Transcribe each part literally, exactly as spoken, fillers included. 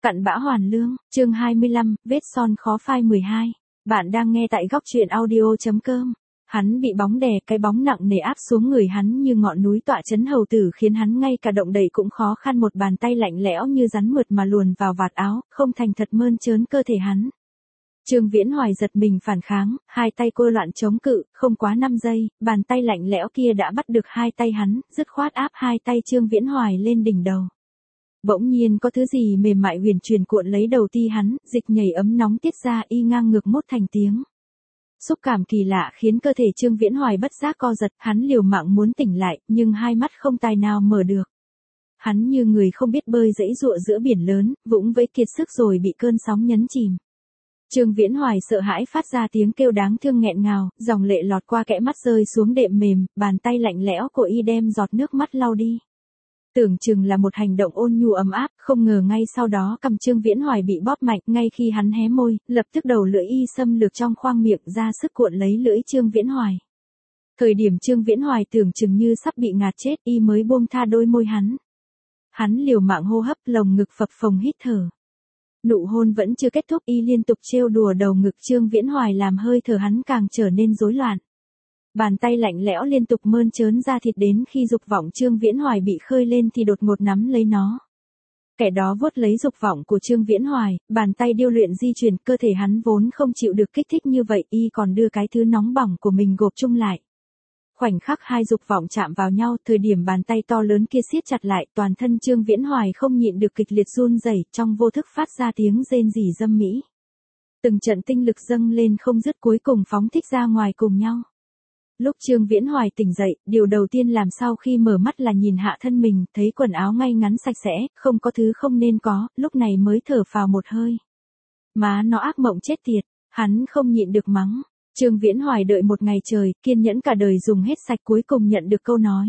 Cặn bã hoàn lương, chương hai mươi lăm, vết son khó phai mười hai. Bạn đang nghe tại góc truyện audio.com. Hắn bị bóng đè, cái bóng nặng nề áp xuống người hắn như ngọn núi tọa chấn hầu tử, khiến hắn ngay cả động đậy cũng khó khăn. Một bàn tay lạnh lẽo như rắn mượt mà luồn vào vạt áo, không thành thật mơn trớn cơ thể hắn. Trương Viễn Hoài giật mình phản kháng, hai tay cô loạn chống cự, không quá năm giây, bàn tay lạnh lẽo kia đã bắt được hai tay hắn, dứt khoát áp hai tay Trương Viễn Hoài lên đỉnh đầu. Bỗng nhiên có thứ gì mềm mại huyền truyền cuộn lấy đầu ti hắn, dịch nhảy ấm nóng tiết ra y ngang ngược mốt thành tiếng. Xúc cảm kỳ lạ khiến cơ thể Trương Viễn Hoài bất giác co giật, hắn liều mạng muốn tỉnh lại, nhưng hai mắt không tài nào mở được. Hắn như người không biết bơi giãy giụa giữa biển lớn, vũng vẫy kiệt sức rồi bị cơn sóng nhấn chìm. Trương Viễn Hoài sợ hãi phát ra tiếng kêu đáng thương nghẹn ngào, dòng lệ lọt qua kẽ mắt rơi xuống đệm mềm, bàn tay lạnh lẽo của y đem giọt nước mắt lau đi. Tưởng chừng là một hành động ôn nhu ấm áp, không ngờ ngay sau đó cầm Trương Viễn Hoài bị bóp mạnh, ngay khi hắn hé môi, lập tức đầu lưỡi y xâm lược trong khoang miệng ra sức cuộn lấy lưỡi Trương Viễn Hoài. Thời điểm Trương Viễn Hoài tưởng chừng như sắp bị ngạt chết, y mới buông tha đôi môi hắn. Hắn liều mạng hô hấp, lồng ngực phập phồng hít thở. Nụ hôn vẫn chưa kết thúc, y liên tục trêu đùa đầu ngực Trương Viễn Hoài làm hơi thở hắn càng trở nên rối loạn. Bàn tay lạnh lẽo liên tục mơn trớn ra thịt, đến khi dục vọng Trương Viễn Hoài bị khơi lên thì đột ngột nắm lấy nó. Kẻ đó vuốt lấy dục vọng của Trương Viễn Hoài, bàn tay điêu luyện di chuyển, cơ thể hắn vốn không chịu được kích thích như vậy, y còn đưa cái thứ nóng bỏng của mình gộp chung lại. Khoảnh khắc hai dục vọng chạm vào nhau, thời điểm bàn tay to lớn kia siết chặt lại, toàn thân Trương Viễn Hoài không nhịn được kịch liệt run rẩy, trong vô thức phát ra tiếng rên rỉ dâm mỹ. Từng trận tinh lực dâng lên không dứt, cuối cùng phóng thích ra ngoài cùng nhau. Lúc Trương Viễn Hoài tỉnh dậy, điều đầu tiên làm sau khi mở mắt là nhìn hạ thân mình, thấy quần áo ngay ngắn sạch sẽ, không có thứ không nên có, lúc này mới thở phào một hơi. Má nó ác mộng chết tiệt, hắn không nhịn được mắng. Trương Viễn Hoài đợi một ngày trời, kiên nhẫn cả đời dùng hết sạch, cuối cùng nhận được câu nói.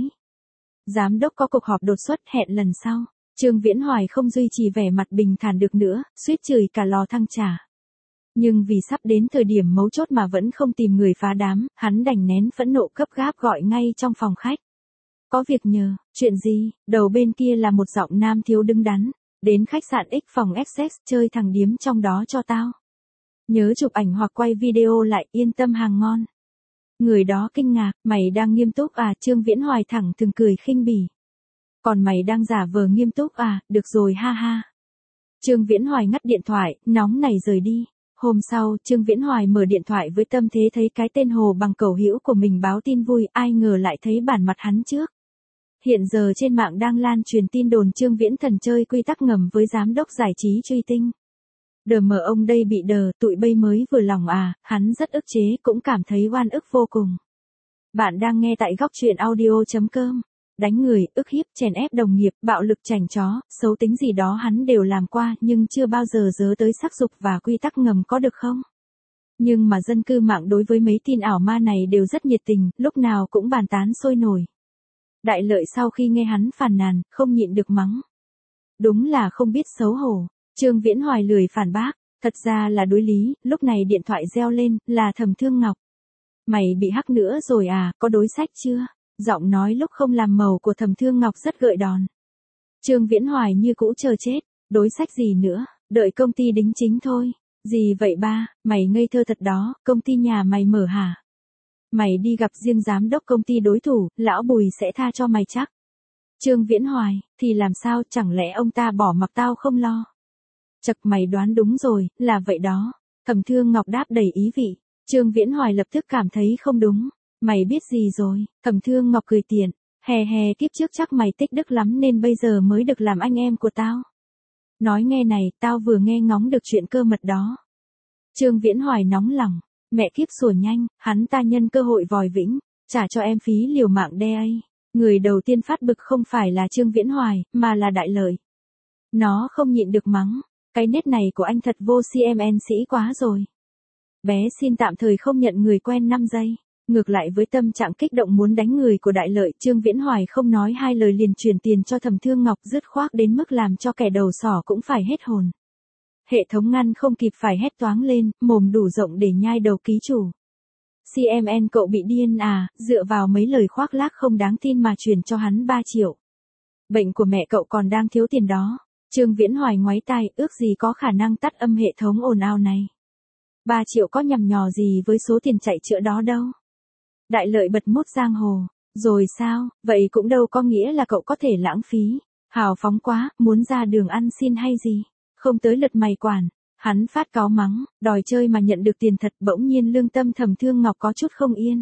Giám đốc có cuộc họp đột xuất, hẹn lần sau. Trương Viễn Hoài không duy trì vẻ mặt bình thản được nữa, suýt chửi cả lò thăng trà. Nhưng vì sắp đến thời điểm mấu chốt mà vẫn không tìm người phá đám, hắn đành nén phẫn nộ gấp gáp gọi ngay trong phòng khách. Có việc nhờ, chuyện gì? Đầu bên kia là một giọng nam thiếu đứng đắn. Đến khách sạn X phòng ích ích chơi thằng điếm trong đó cho tao. Nhớ chụp ảnh hoặc quay video lại, yên tâm hàng ngon. Người đó kinh ngạc, mày đang nghiêm túc à? Trương Viễn Hoài thẳng thừng cười khinh bỉ. Còn mày đang giả vờ nghiêm túc à? Được rồi ha ha. Trương Viễn Hoài ngắt điện thoại, nóng này rời đi. Hôm sau, Trương Viễn Hoài mở điện thoại với tâm thế thấy cái tên Hồ Bằng Cẩu hữu của mình báo tin vui, ai ngờ lại thấy bản mặt hắn trước. Hiện giờ trên mạng đang lan truyền tin đồn Trương Viễn Thần chơi quy tắc ngầm với giám đốc giải trí Truy Tinh. Đờ mờ ông đây bị đờ, tụi bây mới vừa lòng à, hắn rất ức chế, cũng cảm thấy oan ức vô cùng. Bạn đang nghe tại góc truyện audio.com. Đánh người, ức hiếp, chèn ép đồng nghiệp, bạo lực chảnh chó, xấu tính gì đó hắn đều làm qua, nhưng chưa bao giờ dớ tới sắc dục và quy tắc ngầm, có được không? Nhưng mà dân cư mạng đối với mấy tin ảo ma này đều rất nhiệt tình, lúc nào cũng bàn tán sôi nổi. Đại Lợi sau khi nghe hắn phàn nàn, không nhịn được mắng. Đúng là không biết xấu hổ. Trương Viễn Hoài lười phản bác, thật ra là đối lý, lúc này điện thoại reo lên, là Thẩm Thương Ngọc. Mày bị hack nữa rồi à, có đối sách chưa? Giọng nói lúc không làm màu của Thẩm Thương Ngọc rất gợi đòn. Trương Viễn Hoài như cũ chờ chết, đối sách gì nữa, đợi công ty đính chính thôi. Gì vậy ba, mày ngây thơ thật đó, công ty nhà mày mở hả? Mày đi gặp riêng giám đốc công ty đối thủ, lão Bùi sẽ tha cho mày chắc. Trương Viễn Hoài, thì làm sao, chẳng lẽ ông ta bỏ mặc tao không lo? Chật, mày đoán đúng rồi, là vậy đó. Thẩm Thương Ngọc đáp đầy ý vị. Trương Viễn Hoài lập tức cảm thấy không đúng. Mày biết gì rồi? Thẩm Thương Ngọc cười tiện. Hè hè, kiếp trước chắc mày tích đức lắm nên bây giờ mới được làm anh em của tao. Nói nghe này, tao vừa nghe ngóng được chuyện cơ mật đó. Trương Viễn Hoài nóng lòng. Mẹ kiếp sủa nhanh, hắn ta nhân cơ hội vòi vĩnh, trả cho em phí liều mạng đe ấy. Người đầu tiên phát bực không phải là Trương Viễn Hoài, mà là Đại Lợi. Nó không nhịn được mắng. Cái nết này của anh thật vô xê em en sĩ quá rồi. Bé xin tạm thời không nhận người quen năm giây. Ngược lại với tâm trạng kích động muốn đánh người của Đại Lợi, Trương Viễn Hoài không nói hai lời liền chuyển tiền cho Thẩm Thương Ngọc, dứt khoát đến mức làm cho kẻ đầu sỏ cũng phải hết hồn. Hệ thống ngăn không kịp phải hét toáng lên, mồm đủ rộng để nhai đầu ký chủ. xê em en cậu bị điên à, dựa vào mấy lời khoác lác không đáng tin mà chuyển cho hắn ba triệu. Bệnh của mẹ cậu còn đang thiếu tiền đó. Trương Viễn Hoài ngoáy tai, ước gì có khả năng tắt âm hệ thống ồn ào này. ba triệu có nhằm nhò gì với số tiền chạy chữa đó đâu. Đại Lợi bật mốt giang hồ. Rồi sao, vậy cũng đâu có nghĩa là cậu có thể lãng phí. Hào phóng quá, muốn ra đường ăn xin hay gì. Không tới lượt mày quản. Hắn phát cáu mắng, đòi chơi mà nhận được tiền thật, bỗng nhiên lương tâm Thẩm Thương Ngọc có chút không yên.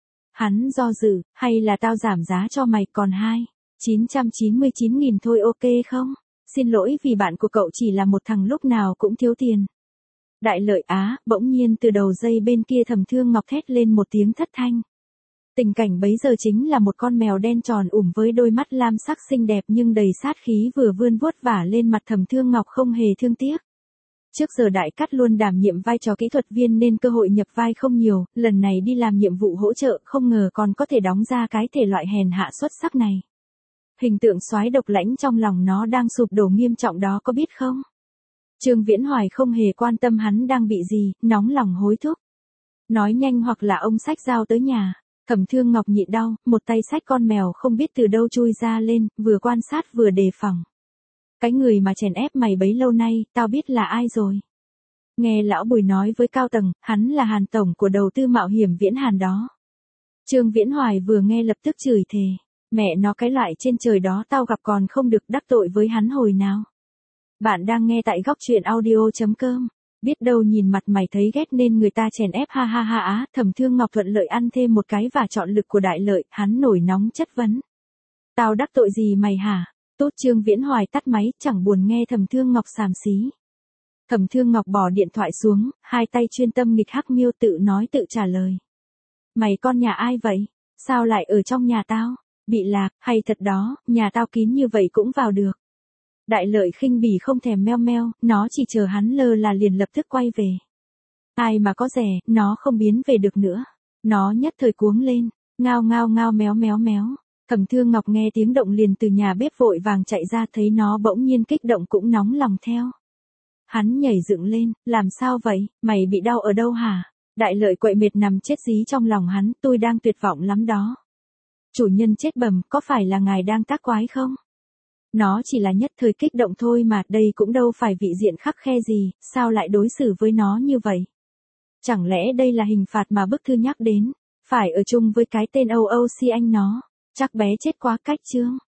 Hắn do dự, hay là tao giảm giá cho mày còn hai, chín trăm chín mươi chín nghìn thôi ok không? Xin lỗi vì bạn của cậu chỉ là một thằng lúc nào cũng thiếu tiền. Đại Lợi á, bỗng nhiên từ đầu dây bên kia Thẩm Thương Ngọc thét lên một tiếng thất thanh. Tình cảnh bấy giờ chính là một con mèo đen tròn ủm với đôi mắt lam sắc xinh đẹp nhưng đầy sát khí vừa vươn vuốt vả lên mặt Thẩm Thương Ngọc không hề thương tiếc. Trước giờ Đại Cát luôn đảm nhiệm vai trò kỹ thuật viên nên cơ hội nhập vai không nhiều, lần này đi làm nhiệm vụ hỗ trợ không ngờ còn có thể đóng ra cái thể loại hèn hạ xuất sắc này. Hình tượng soái độc lãnh trong lòng nó đang sụp đổ nghiêm trọng đó có biết không? Trương Viễn Hoài không hề quan tâm hắn đang bị gì, nóng lòng hối thúc. Nói nhanh hoặc là ông xách dao tới nhà. Thẩm Thương Ngọc nhịn đau, một tay xách con mèo không biết từ đâu chui ra lên, vừa quan sát vừa đề phòng. Cái người mà chèn ép mày bấy lâu nay, tao biết là ai rồi. Nghe lão Bùi nói với cao tầng, hắn là Hàn tổng của đầu tư mạo hiểm Viễn Hàn đó. Trương Viễn Hoài vừa nghe lập tức chửi thề. Mẹ nó cái loại trên trời đó tao gặp còn không được đắc tội với hắn hồi nào. Bạn đang nghe tại góc truyện audio chấm com. Biết đâu nhìn mặt mày thấy ghét nên người ta chèn ép ha ha ha á. Thẩm Thương Ngọc thuận lợi ăn thêm một cái và chọn lực của Đại Lợi, hắn nổi nóng chất vấn. Tao đắc tội gì mày hả? Tốt. Trương Viễn Hoài tắt máy, chẳng buồn nghe Thẩm Thương Ngọc xàm xí. Thẩm Thương Ngọc bỏ điện thoại xuống, hai tay chuyên tâm nghịch hắc miêu tự nói tự trả lời. Mày con nhà ai vậy? Sao lại ở trong nhà tao? Bị lạc, hay thật đó, nhà tao kín như vậy cũng vào được. Đại Lợi khinh bỉ không thèm meo meo, nó chỉ chờ hắn lơ là liền lập tức quay về. Ai mà có rẻ, nó không biến về được nữa. Nó nhất thời cuống lên, ngao ngao ngao méo méo méo. Thẩm Thương Ngọc nghe tiếng động liền từ nhà bếp vội vàng chạy ra, thấy nó bỗng nhiên kích động cũng nóng lòng theo. Hắn nhảy dựng lên, làm sao vậy, mày bị đau ở đâu hả? Đại Lợi quậy mệt nằm chết dí trong lòng hắn, tôi đang tuyệt vọng lắm đó. Chủ nhân chết bẩm, có phải là ngài đang tác quái không? Nó chỉ là nhất thời kích động thôi mà, đây cũng đâu phải vị diện khắc khe gì, sao lại đối xử với nó như vậy? Chẳng lẽ đây là hình phạt mà bức thư nhắc đến, phải ở chung với cái tên Âu Âu Si anh nó, chắc bé chết quá cách chương.